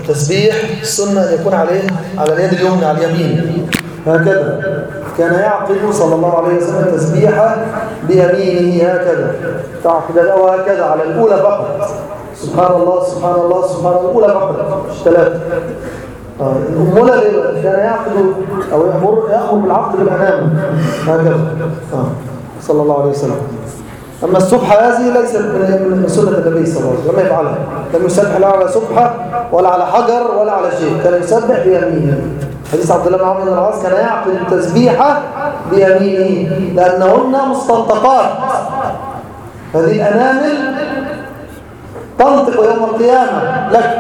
التسبيح السنة أن يكون على اليد اليمنى على اليمين هكذا. كان يعقد صلى الله عليه وسلم التسبيح بيمينه هكذا، تعقد أو هكذا على الأولى فقط، سبحان الله سبحان الله سبحان الله الأولى فقط مش ثلاثة. الأمولة كان يعقد أو يأمر بالعقد بالأمام هكذا صلى الله عليه وسلم. أما السبحة هذه ليست من سنة النبي صلى الله عليه وسلم، لم يفعلها، لم يسبح لا على سبحة ولا على حجر ولا على شيء، كان يسبح بيمينه. حديث عبد الله بن عمرو بن العاص كان يعقد التسبيح بيمينه لأنهن مستنطقات، هذه الأنامل تنطق يوم القيامة لك.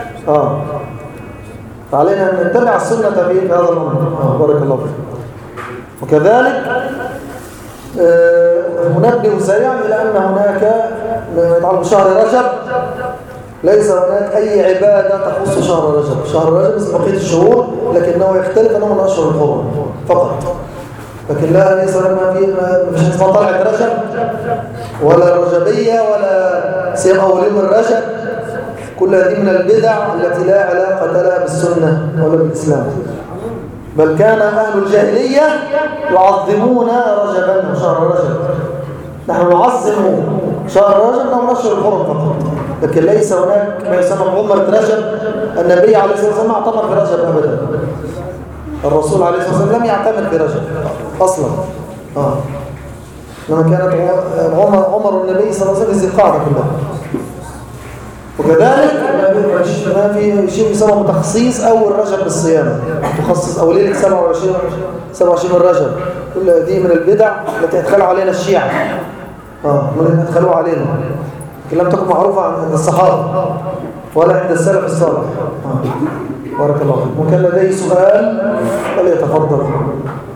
فعلينا أن نتبع السنة في هذا الأمر. بارك الله فيك. وكذلك ننبه سريعا إلى أن هناك يتعلق بشهر رجب ليس هناك أي عبادة تخص شهر رجب. شهر رجب مثل بقية الشهور لكنه يختلف أنه من أشهر الحرم فقط، لكن لا ليس ما فيش اسمها طلعة رجب ولا رجبية ولا صيام أول يوم الرجب. كل هذه من البدع التي لا علاقة لها بالسنة ولا بالإسلام. بل كان أهل الجاهلية يعظمون رجبا شهر رجب. نحن نعظم شهر رجب أنه نشهر الحرم فقط، لكن ليس هناك ما يسمى عمرة رجب. النبي عليه الصلاة والسلام اعتمر في رجب أبدا. الرسول عليه الصلاة والسلام لم يعتمر في رجب أصلا. لما كانت عمر النبي صلى الله عليه وسلم ذي القعدة كلها. وكذلك ما في شيء يسمى متخصيص أول رجب بالصيام، تخصص أو ليلة 27 رجب. كل هذه من البدع التي أدخلوا علينا الشيعة، من أدخلوها علينا، لكن لم تكن معروفة عند الصحابة ولا عند السلف الصالح. بارك الله فيك. وكان لديه سؤال فليتفضل.